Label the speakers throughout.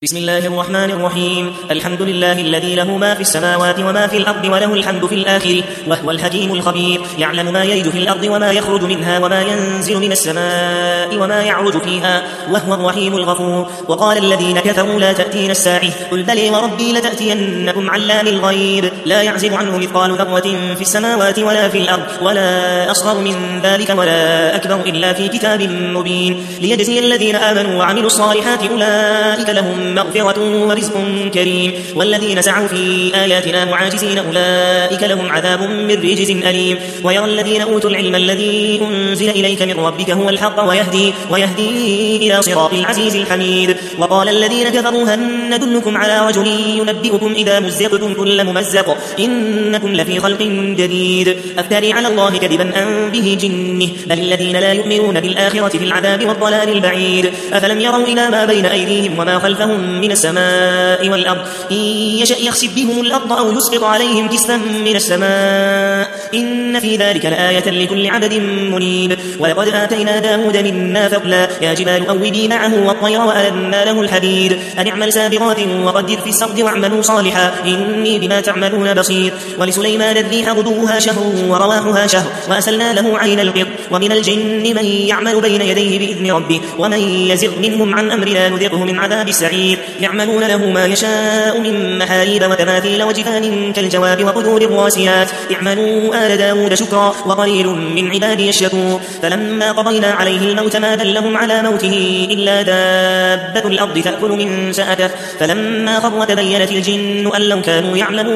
Speaker 1: بسم الله الرحمن الرحيم. الحمد لله الذي له ما في السماوات وما في الأرض وله الحمد في الآخرة وهو الحكيم الخبير. يعلم ما يلج في الأرض وما يخرج منها وما ينزل من السماء وما يعرج فيها وهو الرحيم الغفور. وقال الذين كفروا لا تأتينا الساعة قل بلى وربي لتأتينكم علام الغيب لا يعزب عنه مثقال ذرة في السماوات ولا في الأرض ولا أصغر من ذلك ولا أكبر إلا في كتاب مبين ليجزي الذين آمنوا وعملوا الصالحات أولئك لهم مغفرة ورزق كريم والذين سعوا في آياتنا معاجزين أولئك لهم عذاب من رجز أليم. ويرى الذين أوتوا العلم الذي أنزل إليك من ربك هو الحق ويهدي إلى صراط العزيز الحميد. وقال الذين كفروا هل ندلكم على رجل ينبئكم إذا مزقتم كل ممزق إنكم لفي خلق جديد أفتري على الله كذبا أم به جنه بل الذين لا يؤمنون بالآخرة في العذاب والضلال البعيد. أفلم يروا إلى ما بين أيديهم وما خلفهم من السماء والأرض إن يشأ يخسف بهم الأرض أو يسقط عليهم كسفا من السماء إن في ذلك لآية لكل عبد منيب. ولقد آتينا داود منا فضلا يا جبال أوبي معه والطير وألنا له الحديد أن اعمل سابغات وقدر في السرد واعملوا صالحا إني بما تعملون بصير. ولسليمان الريح غدوها شهر ورواحها شهر وأسلنا له عين القط ومن الجن من يعمل بين يديه بإذن ربه ومن يزغ منهم عن أمرنا نذقه من عذاب السعير. يعملون له ما يشاء من محاريب وتماثيل وجفان كالجواب وقدور الراسيات اعملوا آل داود شكرا وقليل من عبادي الشكور. فلما قضينا عليه الموت ما دلهم على موته إلا دابة الأرض تأكل من سأته فلما خر تبينت الجن أن لو كانوا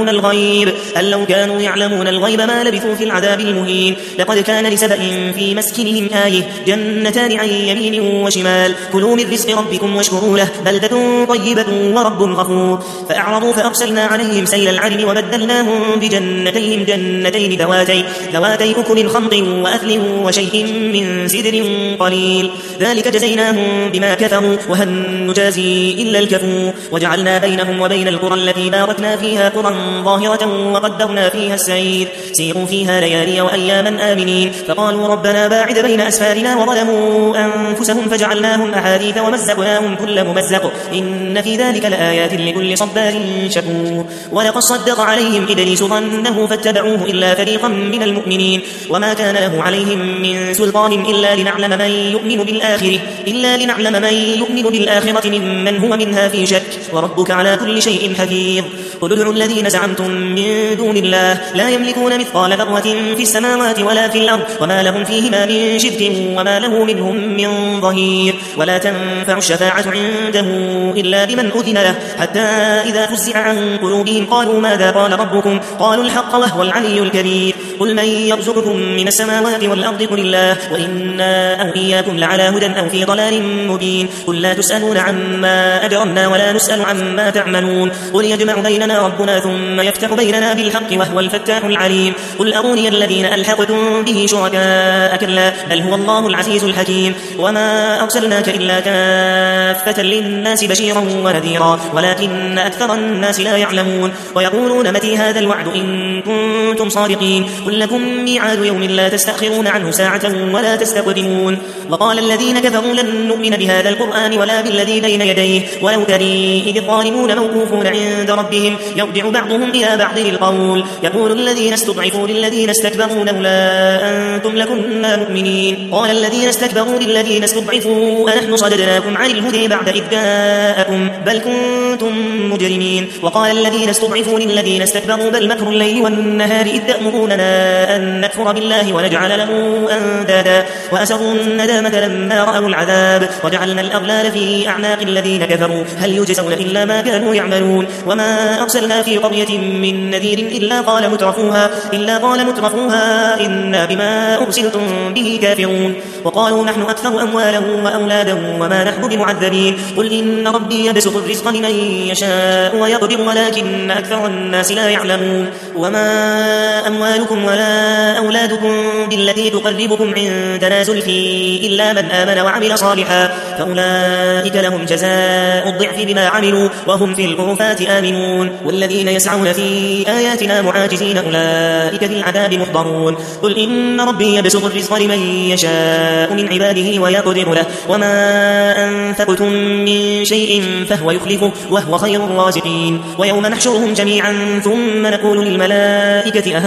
Speaker 1: يعلمون الغيب ما لبثوا في العذاب المهين. لقد كان لسبأ في مسكنهم آية جنتان عن يمين وشمال كلوا من رزق ربكم واشكروا له بلدة طيبة ورب غفور. فأعرضوا فأرسلنا عليهم سيل العرم وبدلناهم بجنتين جنتين ذواتي أكل خمط وأثل وشيء من سدر قليل ذلك جزيناهم بما كفروا وهل نجازي إلا الكفور. وجعلنا بينهم وبين القرى التي باركنا فيها قرى ظاهرة وقدرنا فيها السير سيروا فيها ليالي وأياما آمنين. فقالوا ربنا باعد بين أسفارنا وظلموا أنفسهم فجعلناهم أحاديث ومزقناهم كل ممزق إن في ذلك لآيات لكل صبار شكور. ولقد صدق عليهم إبليس ظنه فاتبعوه إلا فريقا من المؤمنين وما كان له عليهم من سلطان إلا لنعلم من يؤمن بالآخرة ممن هو منها في شك وربك على كل شيء حفيظ. قل ادعوا الذين زعمتم من دون الله لا يملكون مثقال ذرة في السماوات ولا في الأرض وما لهم فيهما من شرك وما له منهم من ظهير. ولا تنفع الشفاعة عنده إلا لمن أذن له حتى إذا فزع عن قلوبهم قالوا ماذا قال ربكم قالوا الحق وهو العلي الكبير. قل من يرزقكم من السماوات والأرض قل الله وإنا أو إياكم لعلى هدى أو في ضلال مبين. قل لا تسألون عما أجرمنا ولا نسأل عما تعملون قل يجمع بيننا ربنا ثم يفتح بيننا بالحق وهو الفتاح العليم. قل أروني الذين ألحقتم به شركاء كلا بل هو الله العزيز الحكيم. وما أرسلناك إلا كافة للناس بشيرا ونذيرا ولكن أكثر الناس لا يعلمون. ويقولون متى هذا الوعد إن كنتم صادقين قل لكم ميعاد يوم لا تستأخرون عنه ساعة ولا تستقدمون. وقال الذين كفروا لن نؤمن بهذا القرآن ولا بالذي بين يديه ولو ترى إذ الظالمون موقوفون عند ربهم يرجع بعضهم إلى بعض القول يقول الذين استضعفوا للذين استكبروا لولا أنتم لكنا مؤمنين قال الذين استكبروا للذين استضعفوا أنحن صددناكم عن الهدى بعد إذ جاءكم بل كنتم مجرمين. وقال الذين استضعفوا للذين استكبروا بل مكر الليل والنهار إذ تأمروننا أن نكفر بالله ونجعل له أندادا وأسروا الندامة لما رأوا العذاب وجعلنا الأغلال في أعناق الذين كفروا هل يجزون إلا ما كانوا يعملون. وما أرسلنا في قرية من نذير إلا قال مترفوها إنا بما أرسلتم به كافرون. وقالوا نحن أكثر أموالا وأولادا وما نحن بمعذبين قل إن ربي يبسط الرزق لمن يشاء ويقدر ولكن أكثر الناس لا يعلمون. وما أموالكم ولا أولادكم بالتي تقربكم عندنا زلفي إلا من آمن وعمل صالحا فأولئك لهم جزاء الضعف بما عملوا وهم في الغرفات آمنون والذين يسعون في آياتنا معاجزين أولئك في العذاب محضرون قل إن ربي يبسط الرزق لمن يشاء من عباده ويقدر له وما أنفقتم من شيء فهو يخلفه وهو خير الرازقين ويوم نحشرهم جميعا ثم نقول للملائكة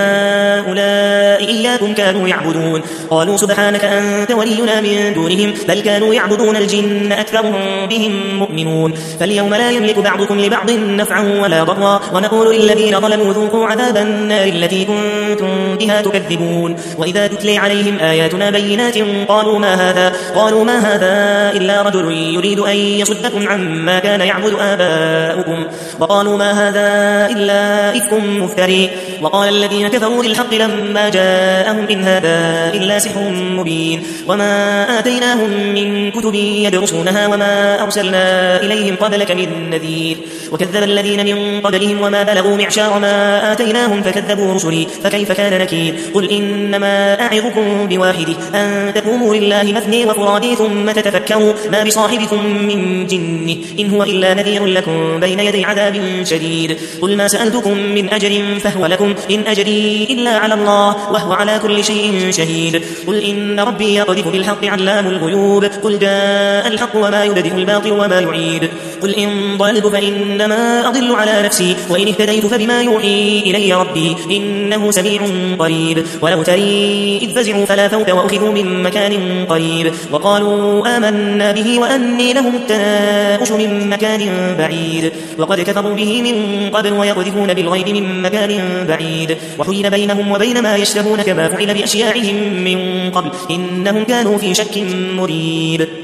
Speaker 1: أهؤلاء إياكم كانوا يعبدون قالوا سبحانك أنت ولينا من دونهم بل كانوا يعبدون الجن أكثرهم بهم مؤمنون فاليوم لا يملك بعضكم لبعض نفعا ولا ضرا ونقول للذين ظلموا ذوقوا عذاب النار التي كنتم بها تكذبون وإذا تتلي عليهم آياتنا بينات قالوا ما هذا إلا رجل يريد أن يصدكم عما كان يعبد آباؤكم وقالوا ما هذا إلا إفك مفتري وقال الذين كفروا للحق لما جاءهم إن هذا إلا سحر مبين وما آتيناهم من كتب يدرسونها وما أرسلنا إليهم قبلك من نذير وكذب الذين من قبلهم وما بلغوا معشار ما آتيناهم فكذبوا رسلي فكيف كان نكير قل إنما أعظكم بواحد أن تقوموا لله مثني وفرادي ثم تتفكروا ما بصاحبكم من جنه إن هو إلا نذير لكم بين يدي عذاب شديد قل ما سألتكم من أجر فهو لكم إن أجري إلا على الله وهو على كل شيء شهيد قل إن ربي يقذف بالحق علام الغيوب قل جاء الحق وما يبدئ الباطل وما يعيد قل إن ضللت فإنما أضل على نفسي وإن اهتديت فبما يوحي إلي ربي إنه سميع قريب ولو تري إذ فزعوا فلا فوت وأخذوا من مكان قريب وقالوا آمنا به وأني لهم التناؤش من مكان بعيد وقد كفروا به من قبل ويقذفون بالغيب من مكان بعيد وحيل بينهم وبين ما يشتهون كما فعل بأشياعهم من قبل إنهم كانوا في شك مريب